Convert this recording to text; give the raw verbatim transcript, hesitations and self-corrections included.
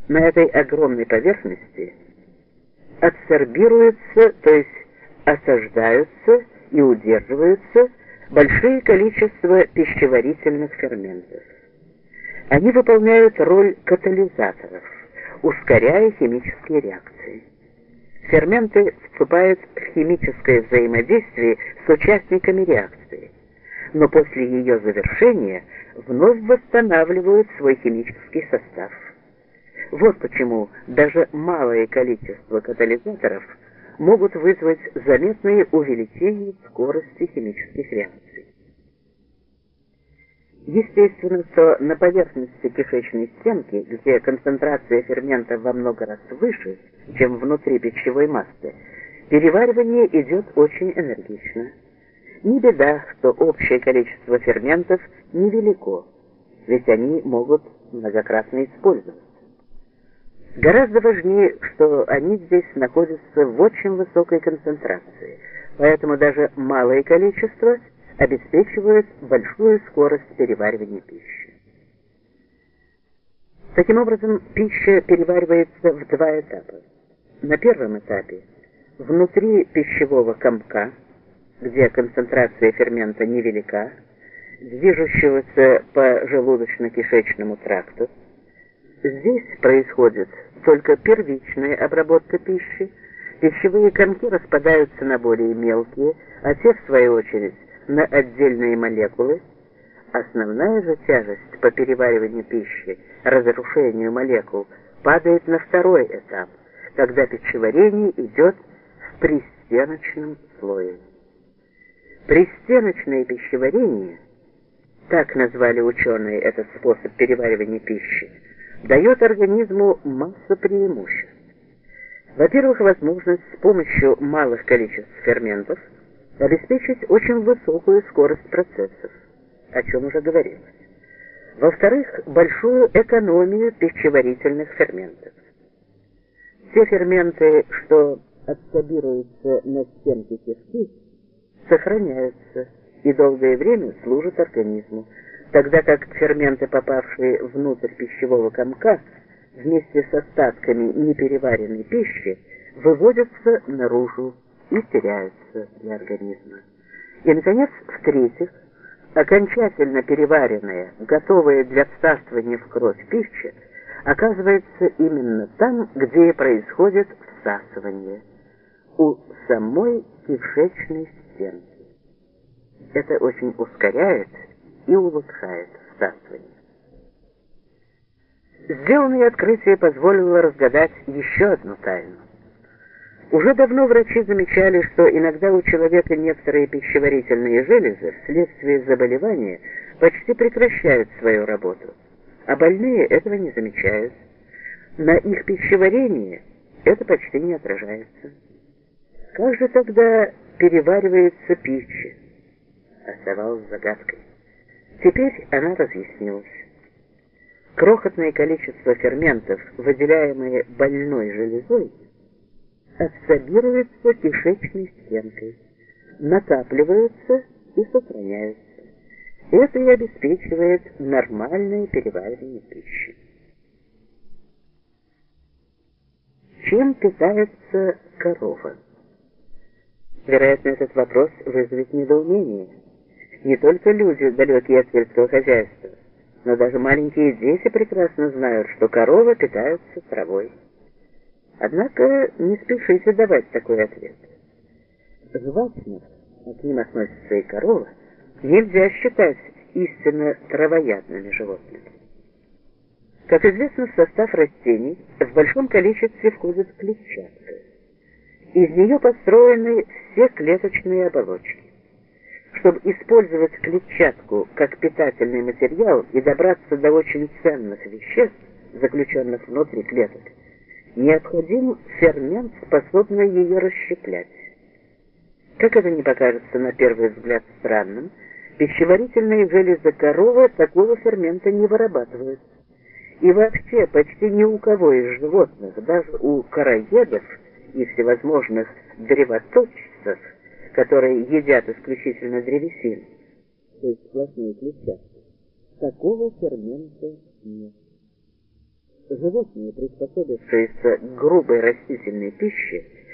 на этой огромной поверхности адсорбируются, то есть осаждаются и удерживаются большие количества пищеварительных ферментов. Они выполняют роль катализаторов, ускоряя химические реакции. Ферменты вступают в химическое взаимодействие с участниками реакции, но после ее завершения вновь восстанавливают свой химический состав. Вот почему даже малое количество катализаторов могут вызвать заметное увеличение скорости химических реакций. Естественно, что на поверхности кишечной стенки, где концентрация ферментов во много раз выше, чем внутри пищевой массы, переваривание идет очень энергично. Не беда, что общее количество ферментов невелико, ведь они могут многократно использоваться. Гораздо важнее, что они здесь находятся в очень высокой концентрации, поэтому даже малое количество обеспечивает большую скорость переваривания пищи. Таким образом, пища переваривается в два этапа. На первом этапе внутри пищевого комка, где концентрация фермента невелика, движущегося по желудочно-кишечному тракту. Здесь происходит только первичная обработка пищи, пищевые комки распадаются на более мелкие, а те, в свою очередь, на отдельные молекулы. Основная же тяжесть по перевариванию пищи, разрушению молекул, падает на второй этап, когда пищеварение идет в пристеночном слое. Пристеночное пищеварение, так назвали ученые этот способ переваривания пищи, дает организму массу преимуществ. Во-первых, возможность с помощью малых количеств ферментов обеспечить очень высокую скорость процессов, о чем уже говорилось. Во-вторых, большую экономию пищеварительных ферментов. Те ферменты, что адсорбируются на стенке кишки, сохраняются и долгое время служат организму, тогда как ферменты, попавшие внутрь пищевого комка, вместе с остатками непереваренной пищи, выводятся наружу и теряются для организма. И, наконец, в-третьих, окончательно переваренная, готовая для всасывания в кровь пища, оказывается именно там, где и происходит всасывание, у самой кишечной стенки. Это очень ускоряет и улучшает всасывание. Сделанное открытие позволило разгадать еще одну тайну. Уже давно врачи замечали, что иногда у человека некоторые пищеварительные железы вследствие заболевания почти прекращают свою работу, а больные этого не замечают. На их пищеварении это почти не отражается. Как же тогда переваривается пища? Оставалась загадкой. Теперь она разъяснилась. Крохотное количество ферментов, выделяемые больной железой, адсорбируются кишечной стенкой, накапливаются и сохраняются. Это и обеспечивает нормальное переваривание пищи. Чем питается корова? Вероятно, этот вопрос вызовет недоумение. Не только люди, далекие от сельского хозяйства, но даже маленькие дети прекрасно знают, что коровы питаются травой. Однако не спешите давать такой ответ. Жвачных, а к ним относятся и коровы, нельзя считать истинно травоядными животными. Как известно, в состав растений в большом количестве входит клетчатка. Из нее построены все клеточные оболочки. Чтобы использовать клетчатку как питательный материал и добраться до очень ценных веществ, заключенных внутри клеток, необходим фермент, способный ее расщеплять. Как это не покажется на первый взгляд странным, пищеварительные железы коровы такого фермента не вырабатывают. И вообще почти ни у кого из животных, даже у короедов и всевозможных древоточцев, которые едят исключительно древесину, то есть сплошную клетчатку, такого фермента нет. Животные, приспособившиеся к грубой растительной пище,